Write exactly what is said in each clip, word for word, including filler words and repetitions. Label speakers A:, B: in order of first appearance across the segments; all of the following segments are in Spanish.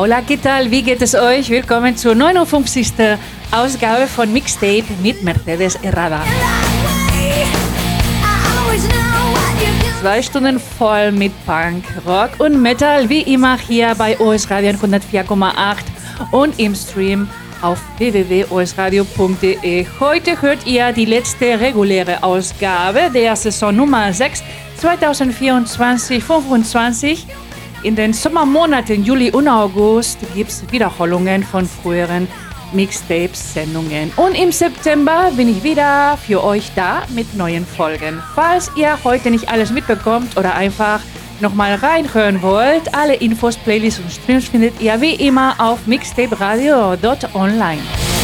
A: hola, ¿qué tal? Wie geht es euch? Willkommen zur neunundfünfzigsten Ausgabe von Mixtape mit Mercedes Herrada. Zwei Stunden voll mit Punk, Rock und Metal, wie immer hier bei O S Radio hundertvier Komma acht und im Stream auf w w w punkt o s radio punkt d e. Heute hört ihr die letzte reguläre Ausgabe der Saison Nummer sechs zweitausendvierundzwanzig fünfundzwanzig. In den Sommermonaten Juli und August gibt es Wiederholungen von früheren Mixtapes-Sendungen. Und im September bin ich wieder für euch da mit neuen Folgen. Falls ihr heute nicht alles mitbekommt oder einfach nochmal reinhören wollt, alle Infos, Playlists und Streams findet ihr wie immer auf mixtaperadio punkt online.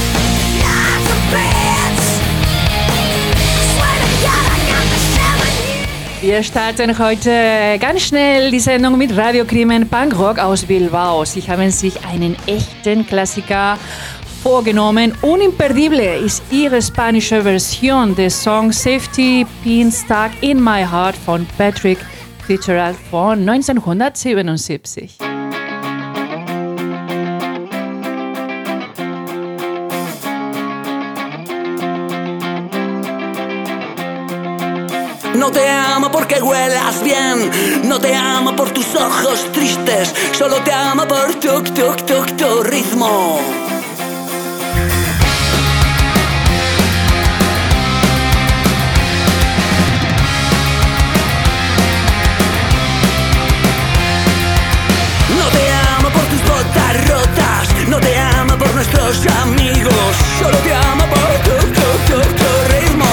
A: Wir starten heute ganz schnell die Sendung mit Radio Crimen Punk Rock aus Bilbao. Sie haben sich einen echten Klassiker vorgenommen. Un Imperdible ist ihre spanische Version des Songs Safety Pin Stuck in My Heart von Patrick Fitzgerald von neunzehnhundertsiebenundsiebzig.
B: No te amo porque huelas bien, no te amo por tus ojos tristes, solo te amo por tu, tu, tu, tu ritmo. No te amo por tus botas rotas, no te amo por nuestros amigos, solo te amo por tu, tu, tu, tu ritmo.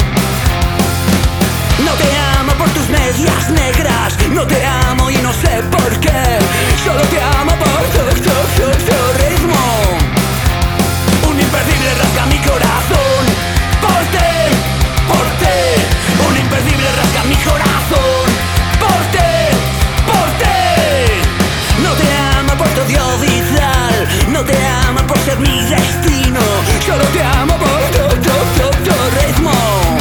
B: No te amo por tus medias negras, no te amo y no sé por qué, solo te amo por tu, tu, tu, tu ritmo. Un imperdible rasga mi corazón, por ti, por ti. Un imperdible rasga mi corazón, por ti, por ti. No te amo por tu odio vital, no te amo por ser mi destino, solo te amo por tu, tu, tu, tu ritmo.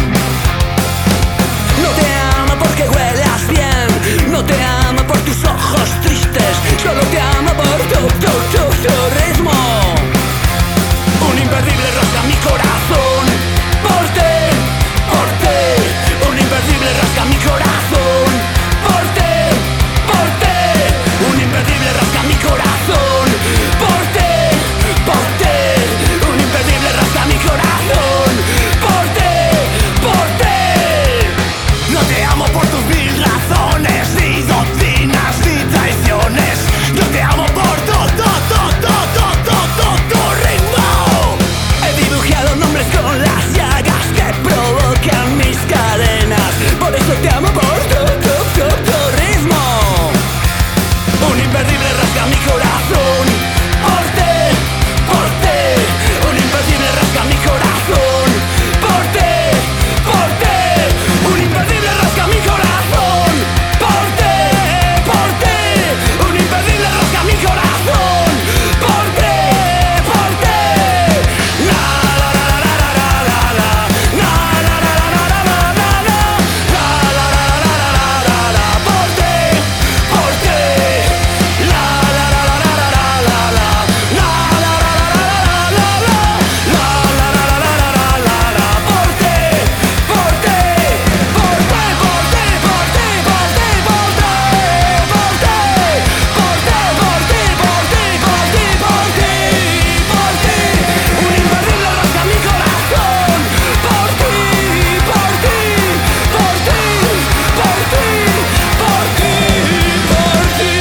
B: Porque huelas bien, no te amo por tus ojos tristes, solo te amo por tu, tu, tu, tu ritmo. Un imperdible rasga mi corazón, por ti, por ti. Un imperdible rasga mi corazón, por ti, por ti. Un imperdible rasga mi corazón, por ti, por ti. Un imperdible rasga mi corazón, por ti, por ti. No te amo por tus mil razones, ni doctrinas, ni traiciones. Yo te amo por tu, tu, tu, tu, tu, tu, tu, tu ritmo. He dibujado nombres con las llagas que provocan mis cadenas. Por eso te amo por tu, tu, tu, tu ritmo. Un imperdible rasga mi corazón, por ti, por ti. Un imperdible rasga mi corazón, por ti, por ti. Un imperdible rasga mi corazón, por ti, por ti. Un imperdible rasga mi corazón, por ti, por ti. La la la la la la la la, la la la la la la la la, la la la la la la la la, por ti, por ti. La la la la la la la la, la la la la la la la la, la la la la la la la la, por ti, por ti, por ti, por ti, por ti, por ti, por ti, por ti, por ti, por ti, por ti, por ti, por ti, por ti. Un imperdible rasga mi corazón, por ti, por ti, por ti, por ti, por ti, por ti.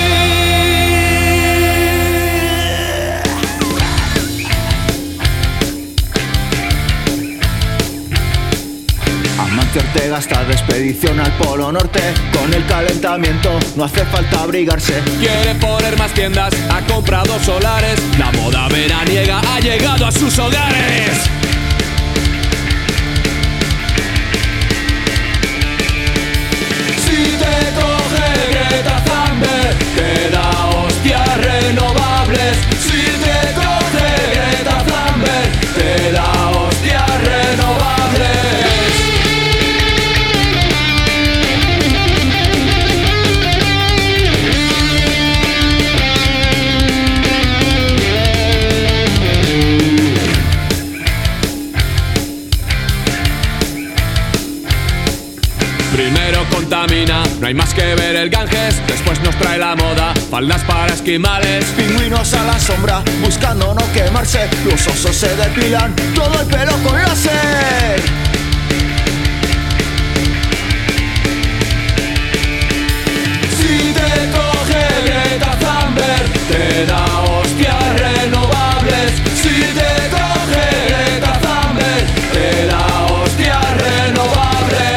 C: Amancio Ortega está de expedición al Polo Norte. Con el calentamiento no hace falta abrigarse.
D: Quiere poner más tiendas, ha comprado solares. La moda veraniega ha llegado a sus hogares. Si te coge Greta Thunberg, te da hostias renovables. Si te coge Greta Thunberg, te da hostias renovables. camina. No hay más que ver el Ganges, después nos trae la moda. Faldas para esquimales,
C: pingüinos a la sombra, buscando no quemarse. Los osos se depilan todo el pelo con láser.
D: Si te coge Greta Thunberg, te da hostias renovables. Si te coge Greta Thunberg, te da hostias renovables.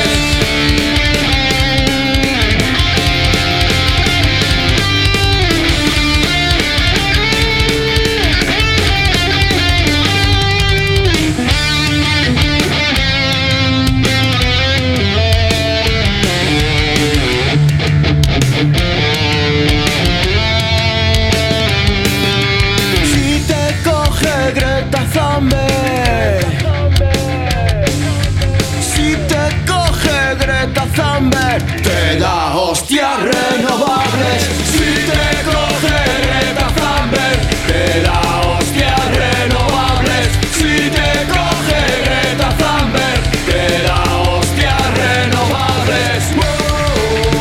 C: Te da hostias renovables.
D: Si te coge Greta Thunberg, te da hostias renovables. Si te coge Greta Thunberg, te da hostias renovables. Oh,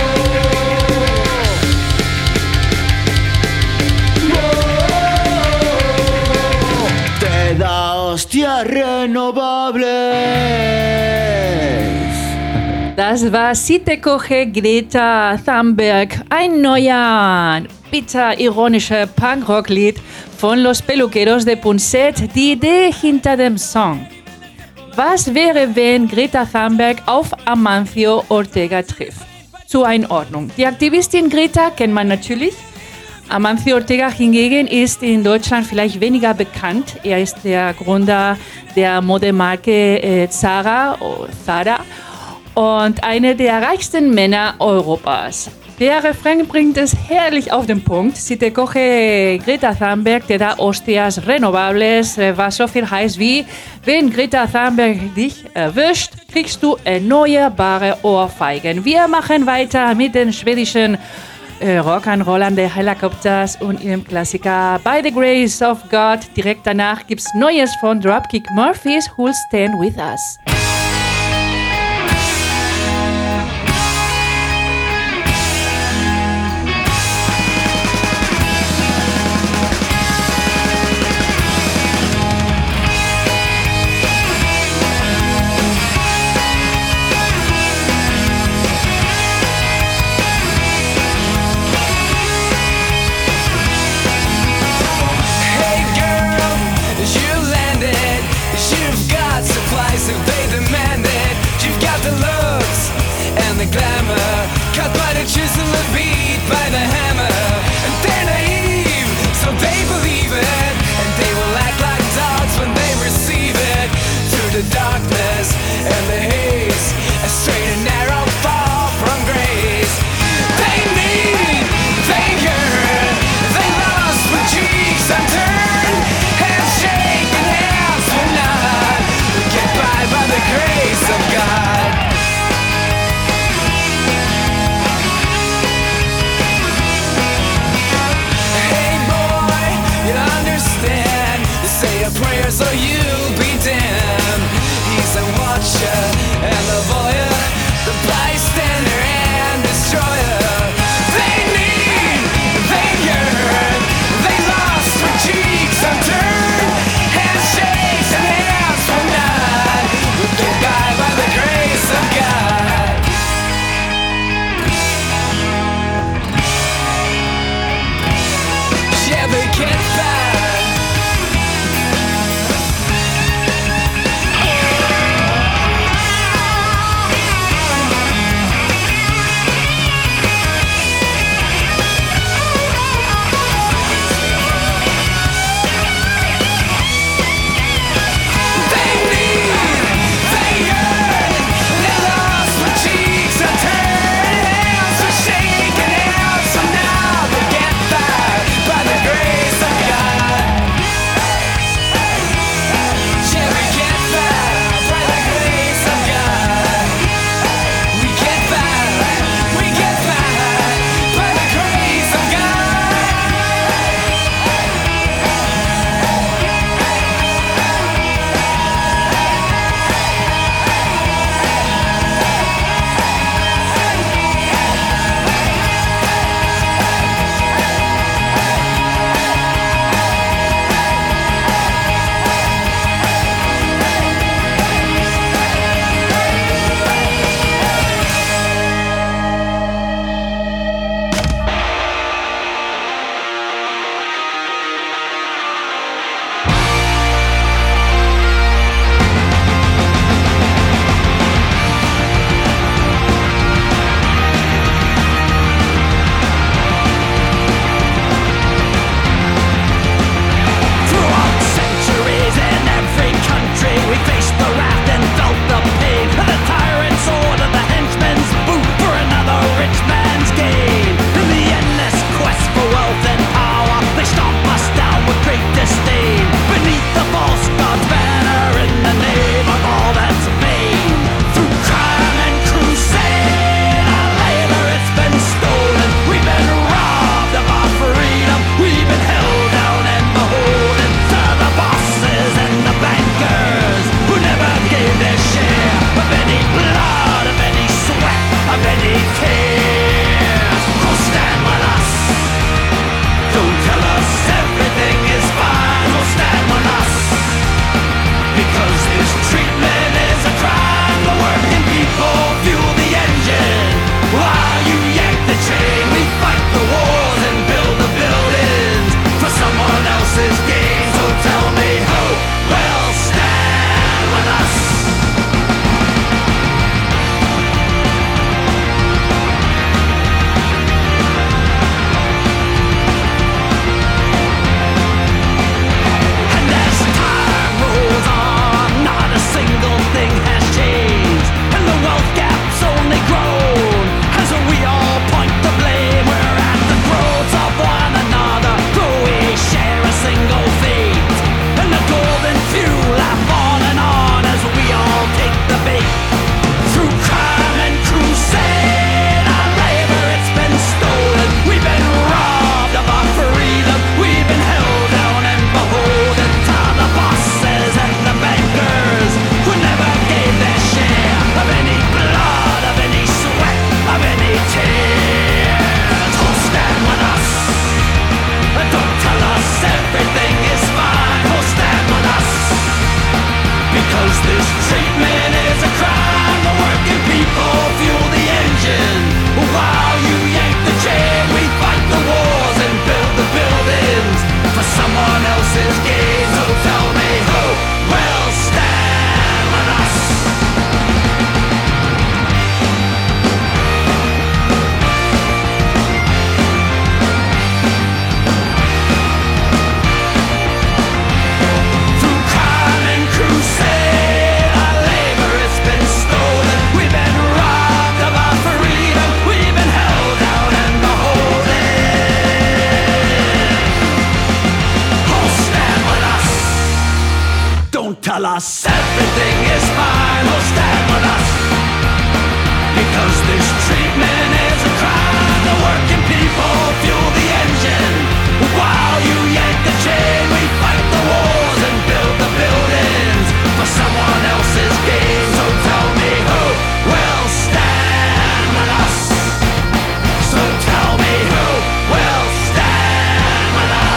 C: oh, oh. Te da hostias renovables.
A: Das war Si te coge Greta Thunberg, ein neuer, bitter ironischer Punkrock-Lied von Los Peluqueros de Punset, die Idee hinter dem Song. Was wäre, wenn Greta Thunberg auf Amancio Ortega trifft? Zur Einordnung. Die Aktivistin Greta kennt man natürlich. Amancio Ortega hingegen ist in Deutschland vielleicht weniger bekannt. Er ist der Gründer der Modemarke äh, Zara, oh, Zara und einer der reichsten Männer Europas. Der Refrain bringt es herrlich auf den Punkt. Si te coge Greta Thunberg, te da hostias renovables, was so viel heißt wie, wenn Greta Thunberg dich erwischt, kriegst du erneuerbare Ohrfeigen. Wir machen weiter mit den schwedischen äh, Rock'n'Rollern der Helicopters und ihrem Klassiker By the Grace of God. Direkt danach gibt's Neues von Dropkick Murphys, Who'll Stand With Us.
B: this treatment is a crime. The working people fuel the engine. While you yank the chain, we fight the wars and build the buildings for someone else's gain. So tell me who will stand with us? Through crime and crusade, our labor has been stolen. We've been robbed of our freedom. We've been held down and beholden. Oh, stand with us. Don't tell us everything is fine. Oh, stand with us. Because this treatment is a crime. The working people fuel the engine. While you yank the chain, we fight the wars and build the buildings for someone else's gain. So tell me who will stand with us? So tell me who will stand with us?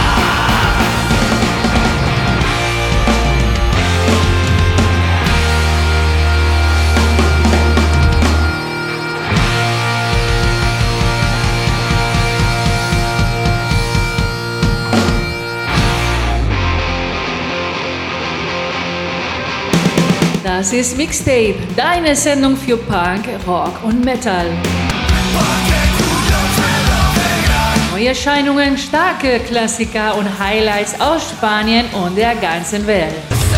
A: Das ist Mixtape, deine Sendung für Punk, Rock und Metal. Neuerscheinungen, starke Klassiker und Highlights aus Spanien und der ganzen Welt.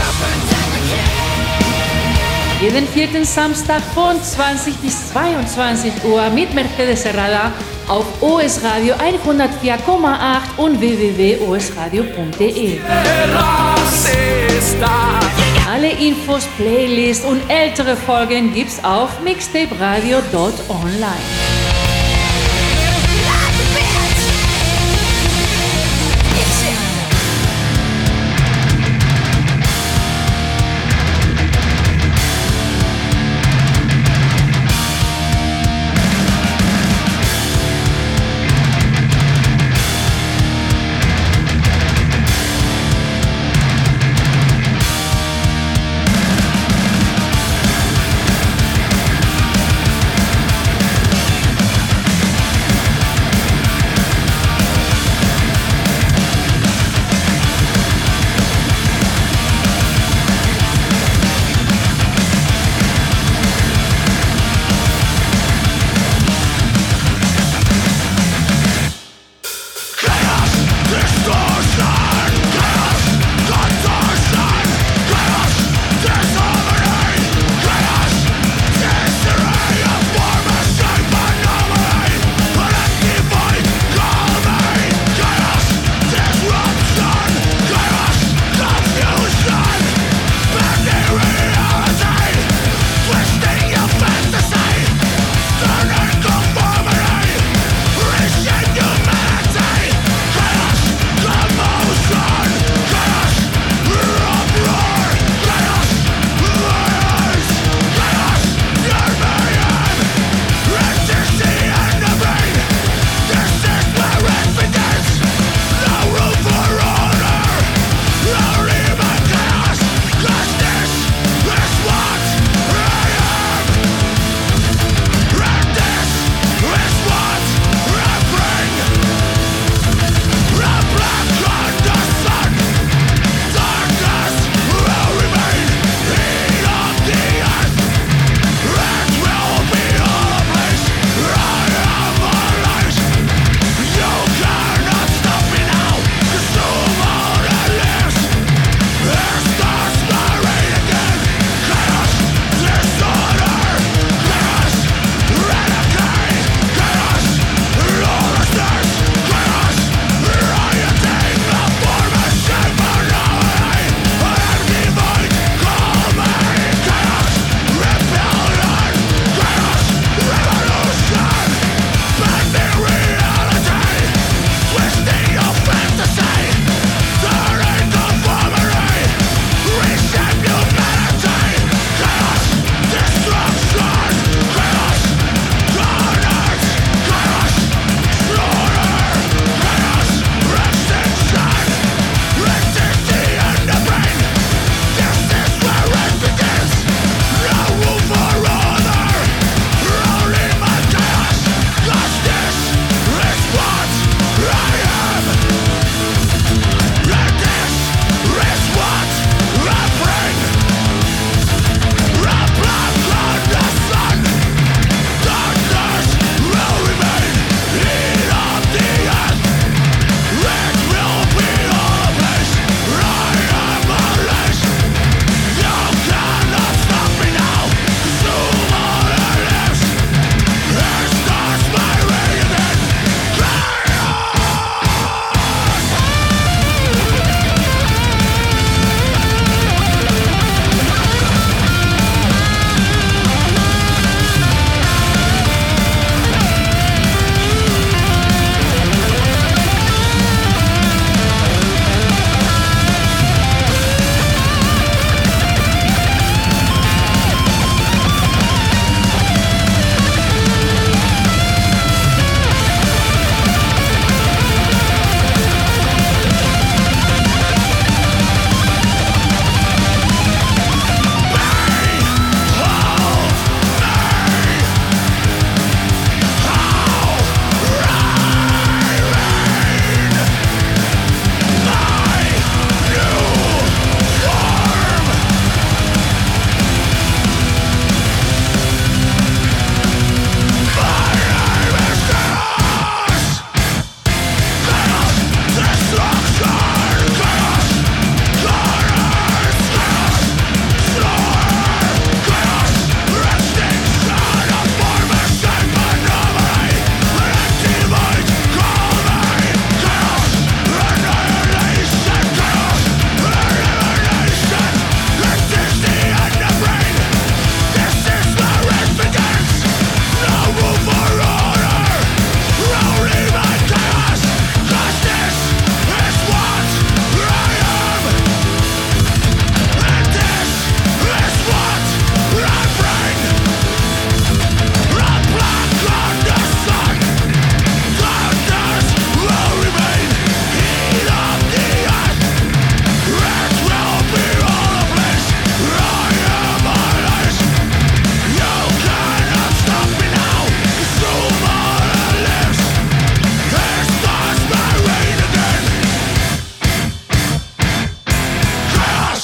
A: Jeden vierten Samstag von zwanzig bis zweiundzwanzig Uhr mit Mercedes Serrada auf O S Radio hundertvier Komma acht und w w w punkt o s radio punkt d e. Alle Infos, Playlists und ältere Folgen gibt's auf mixtaperadio punkt online.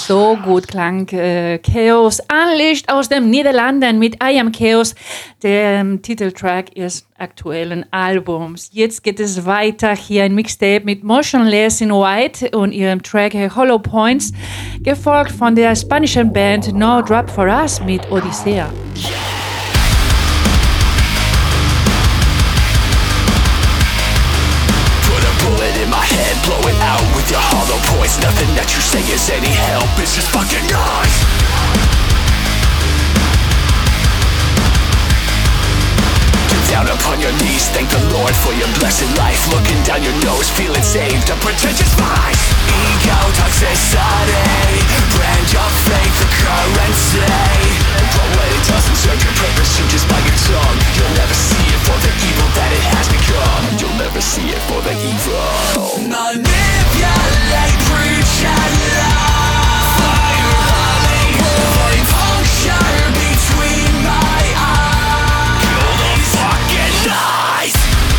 A: So gut klang äh, Chaos Unleashed aus den Niederlanden mit I Am Chaos, dem Titeltrack ihres aktuellen Albums. Jetzt geht es weiter hier ein Mixtape mit Motionless in White und ihrem Track Hollow Points, gefolgt von der spanischen Band No Drop For Us mit Odyssea.
B: Blow it out with your hollow points. Nothing that you say is any help, it's just fucking noise. Get down upon your knees, thank the Lord for your blessed life. Looking down your nose, feeling saved, a pretentious vice. Ego toxicity, brand your faith the currency. But when it doesn't serve your purpose, you just bite your tongue. You'll never see it for the evil that it has become. You'll never see it for the evil. Manipulate, preach and lie. Fire, Hollywood, puncture between my eyes. Kill the fucking lies.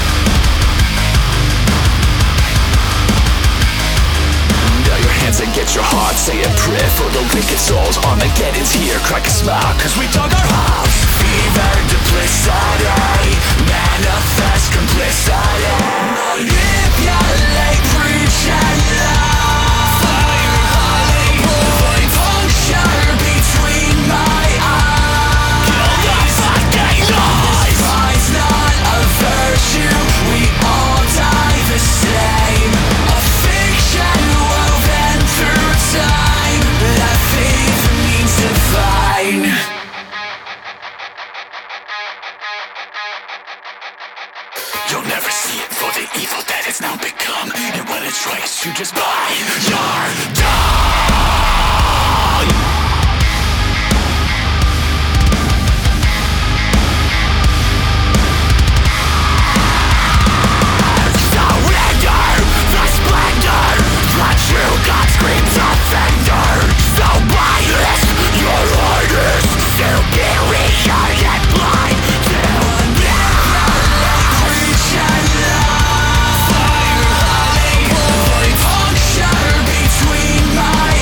B: Now your hands and get your heart, say a prayer for the wicked souls. Armageddon's here, crack a smile, cause we dug our house. Fever, duplicity, manifest complicity. Manipulate, preach and lie. Fire, Hollywood, puncture between my eyes. Kill the fucking lies. Pride's not a virtue, we all die the same. A fiction woven through time, that faith means divine. You'll never see it for the evil that it's now become. And when it's right, you just buy your time. Surrender the splendor. The true God screams offender. So biased, your orders. Superior yet blind. Between my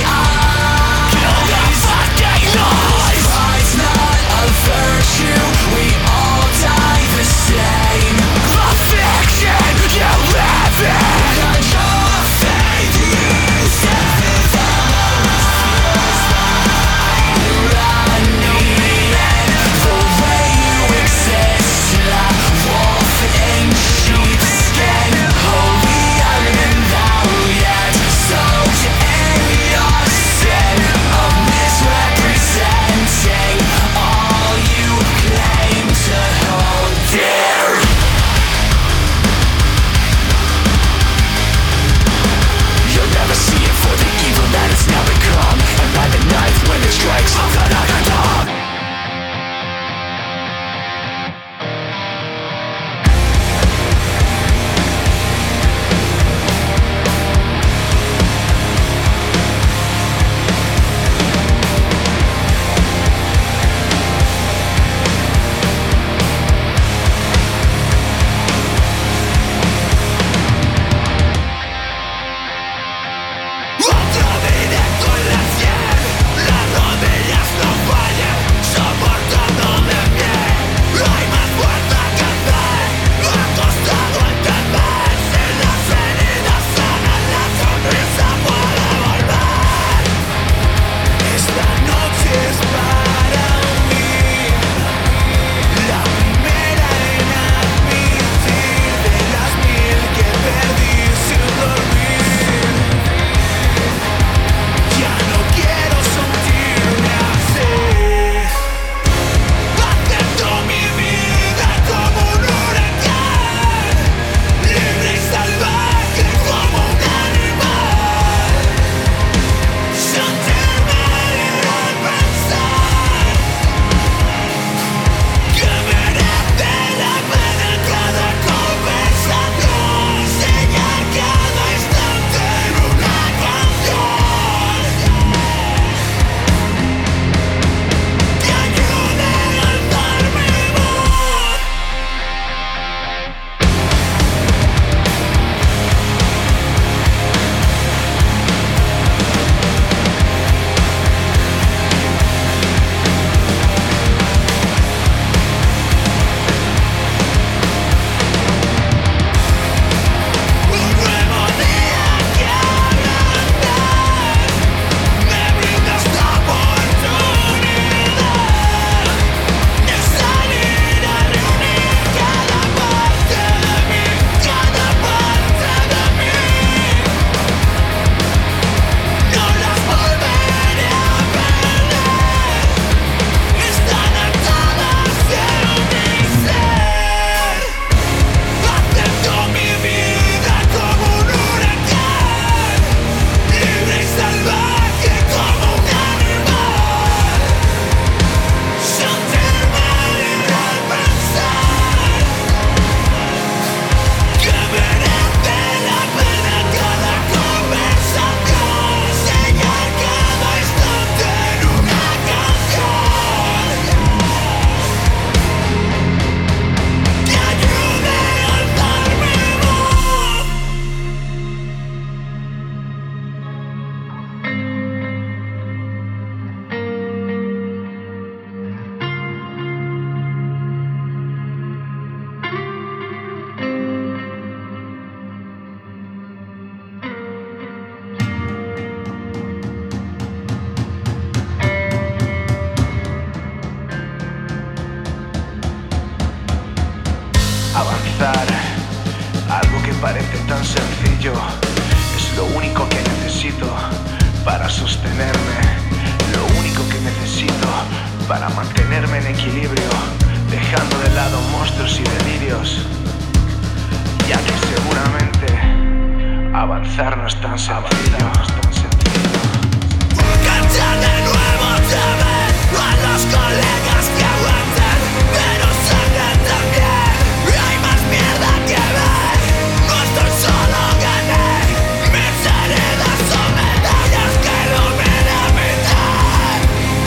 E: para sostenerme, lo único que necesito para mantenerme en equilibrio, dejando de lado monstruos y delirios, ya que seguramente avanzar no es tan sencillo, no es tan sencillo.
B: Cantar de nuevo otra vez a los colegas que aguantan, pero sangran también. Hay más mierda que ver, no estoy solo, gané. Mis heridas son medallas que iluminan la mitad.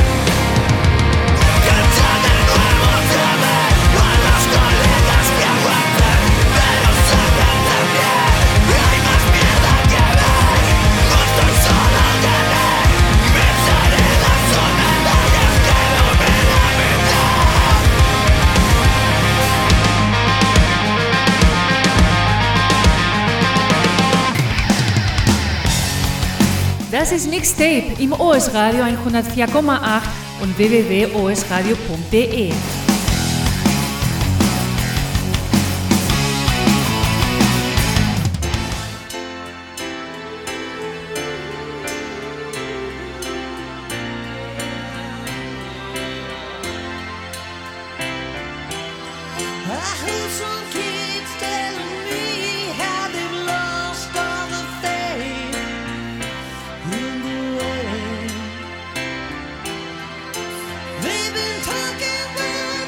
B: Cantar de nuevo otra vez a los colegas que aguantan, pero sangran también. Hay más mierda que ver, no estoy solo, gané. Mis heridas son medallas que iluminan la mitad.
A: Das ist Mixtape im O S Radio hundertvier Komma acht und w w w punkt o s radio punkt d e.
B: I heard some kids telling me how they've lost all the faith in the way. They've been talking about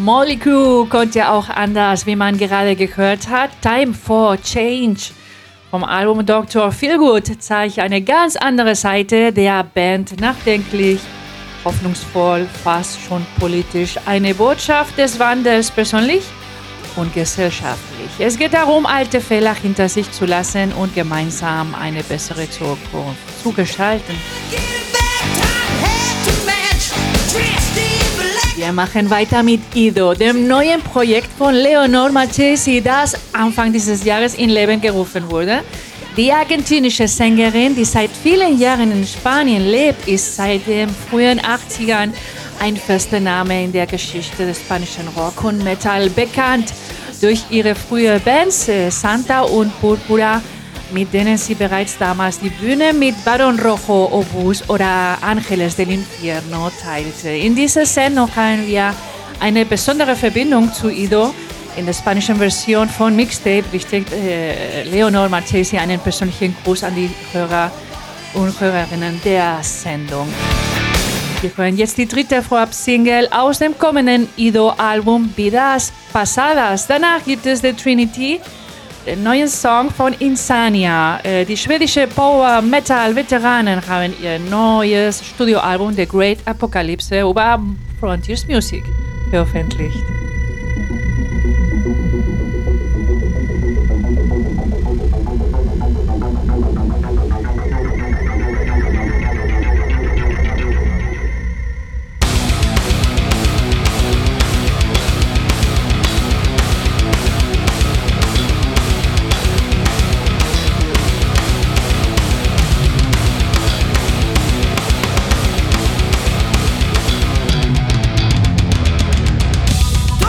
A: Mötley Crüe konnte auch anders, wie man gerade gehört hat. Time for Change vom Album Doktor Feelgood zeigt eine ganz andere Seite der Band. Nachdenklich, hoffnungsvoll, fast schon politisch. Eine Botschaft des Wandels persönlich und gesellschaftlich. Es geht darum, alte Fehler hinter sich zu lassen und gemeinsam eine bessere Zukunft zu gestalten. Wir machen weiter mit Ido, dem neuen Projekt von Leonor Marchesi, das Anfang dieses Jahres in Leben gerufen wurde. Die argentinische Sängerin, die seit vielen Jahren in Spanien lebt, ist seit den frühen achtzigern ein fester Name in der Geschichte des spanischen Rock und Metal, bekannt durch ihre frühen Bands Santa und Púrpura, mit denen sie bereits damals die Bühne mit Barón Rojo, Obús oder Ángeles del Infierno teilte. In dieser Sendung haben wir eine besondere Verbindung zu Ido. In der spanischen Version von Mixtape richtet äh, Leonor Marchesi einen persönlichen Gruß an die Hörer und Hörerinnen der Sendung. Wir hören jetzt die dritte Vorab-Single aus dem kommenden Ido-Album Vidas Pasadas. Danach gibt es The Trinity, den neuen Song von Insania. Die schwedische Power-Metal-Veteranen haben ihr neues Studioalbum The Great Apocalypse über Frontiers Music veröffentlicht.
B: Tú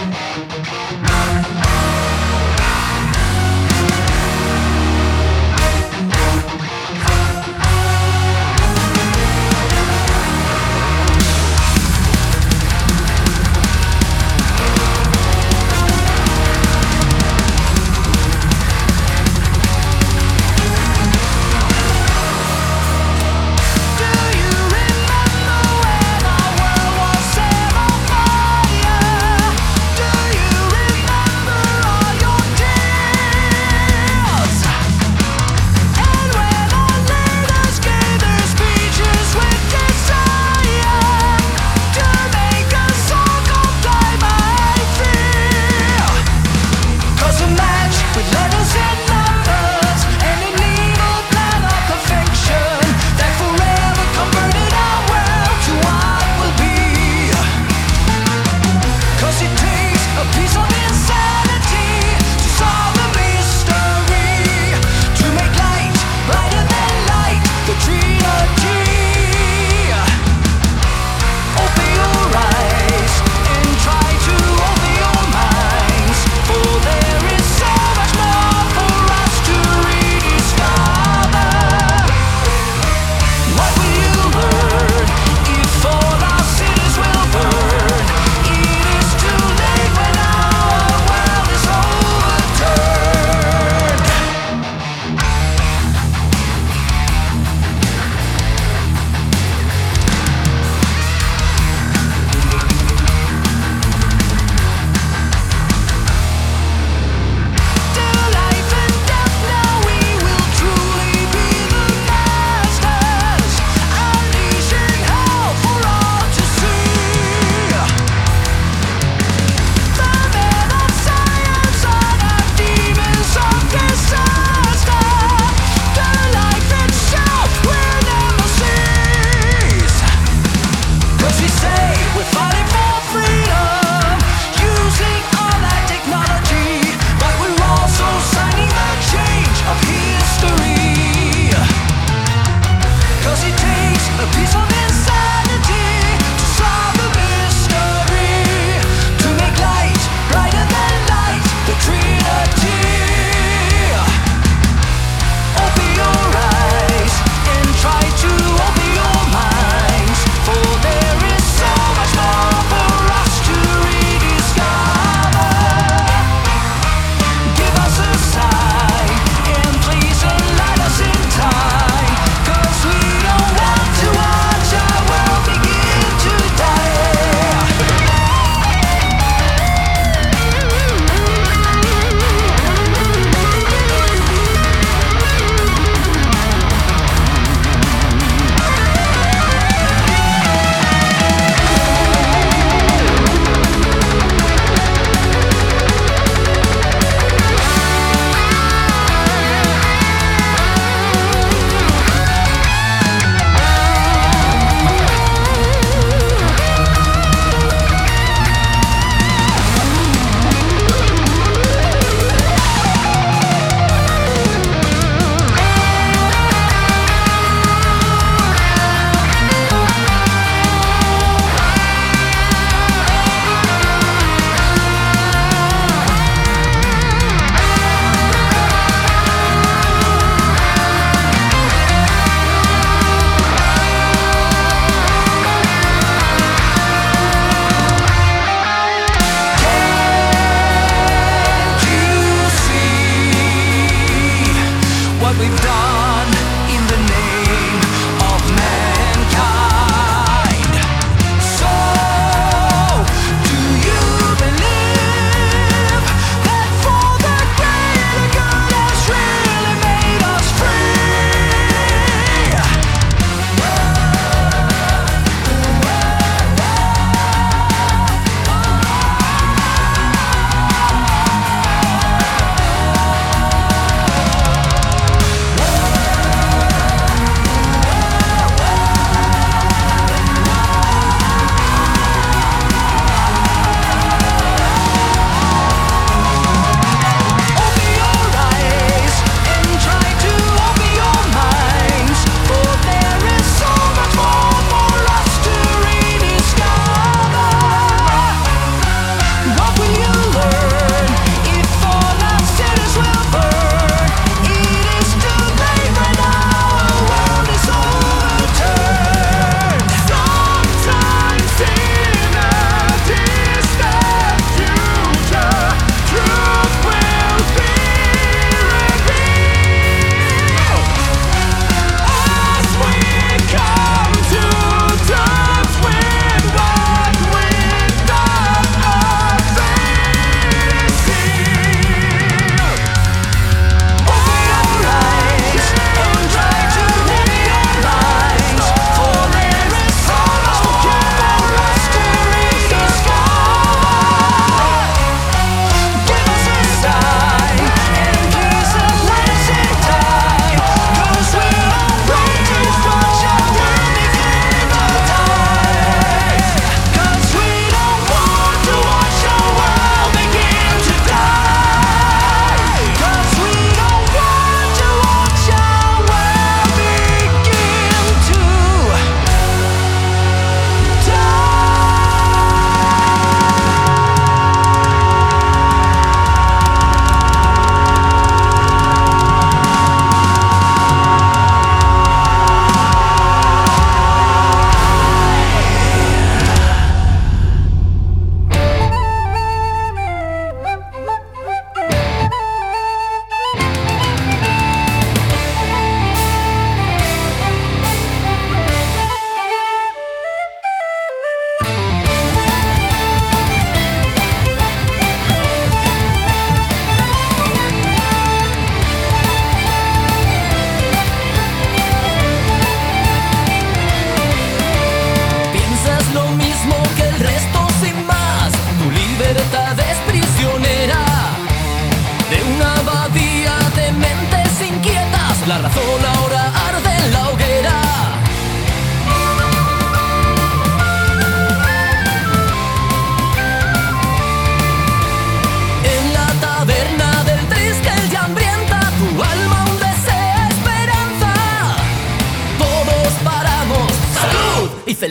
F: Do you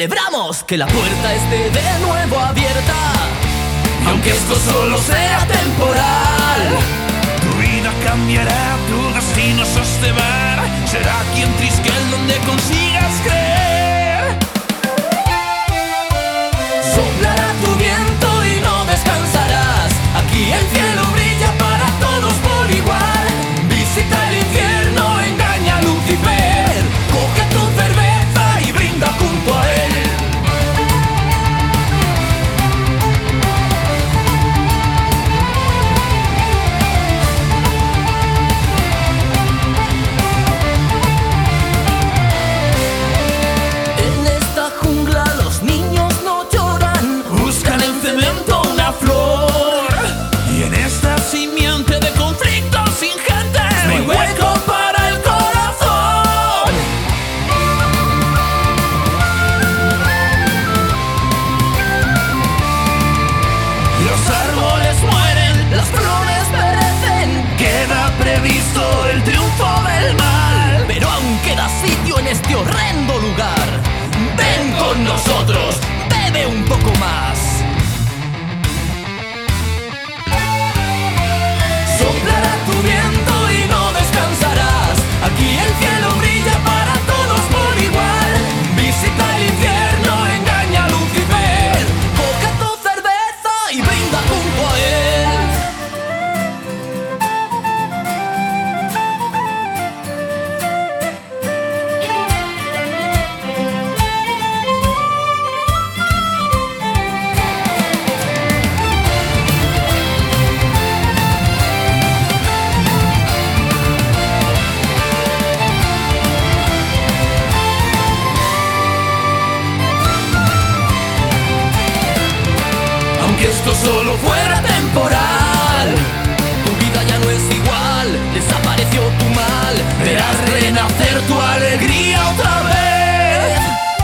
B: celebramos que la puerta esté de nuevo abierta. Y aunque esto solo sea temporal,
F: tu vida cambiará, tu destino sostener. Será aquí en Triskel donde consigas creer.
B: Soplará tu viento y no descansarás. Aquí el cielo brilla para todos por igual. Visita el infierno, engaña a Lucifer. Coge tu cerveza y brinda junto a él. En esta jungla los niños no lloran.
F: Buscan en cemento una flor. Y en esta simiente de conflictos sin gente
B: No hay hueco para el corazón.
F: los árboles mueren,
B: Las flores perecen,
F: queda previsto el triunfo del mal.
B: pero aún queda sitio en este horrendo lugar. Ven con nosotros, bebe un poco más. Soplará tu viento y no descansarás. Aquí el cielo brilla para todos por igual. Visita el infierno, engaña a Lucifer. Coge tu cerveza y brinda junto a él.
F: Aunque esto solo fuera temporal,
B: Tu vida ya no es igual, desapareció tu mal.
F: verás renacer tu alegría otra vez.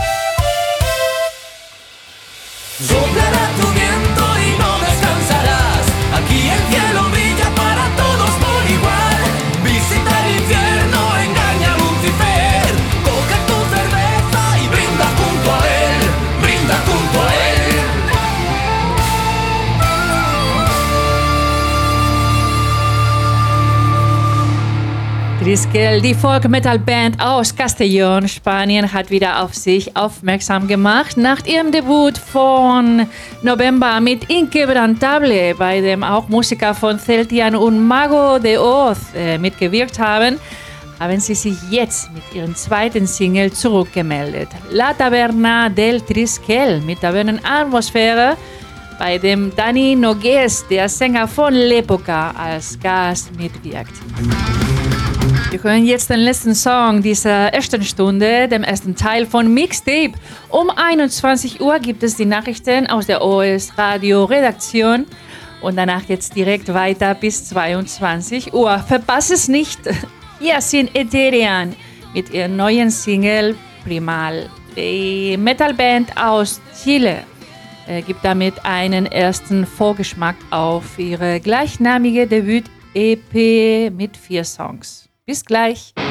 B: Soplará tu viento y no descansarás. Aquí el cielo brilla para todos por igual. Visita el infierno, engaña a Lucifer. Coge tu cerveza y brinda junto a él. Brinda junto a él.
A: Triskel, die Folk-Metal-Band aus Castellón, Spanien, hat wieder auf sich aufmerksam gemacht nach ihrem Debüt von November mit Inquebrantable, bei dem auch Musiker von Celtian und Mago de Oz äh, mitgewirkt haben, haben sie sich jetzt mit ihrem zweiten Single zurückgemeldet. La Taberna del Triskel mit Tavernenatmosphäre, bei dem Dani Nogués, der Sänger von L'Epoca, als Gast mitwirkt. Wir hören jetzt den letzten Song dieser ersten Stunde, dem ersten Teil von Mixtape. Um einundzwanzig Uhr gibt es die Nachrichten aus der O S Radio Redaktion und danach geht's direkt weiter bis zweiundzwanzig Uhr. Verpass es nicht. Hier sind Etherean mit ihrem neuen Single Primal. Die Metalband aus Chile äh, gibt damit einen ersten Vorgeschmack auf ihre gleichnamige Debüt-E P mit vier Songs. Bis gleich.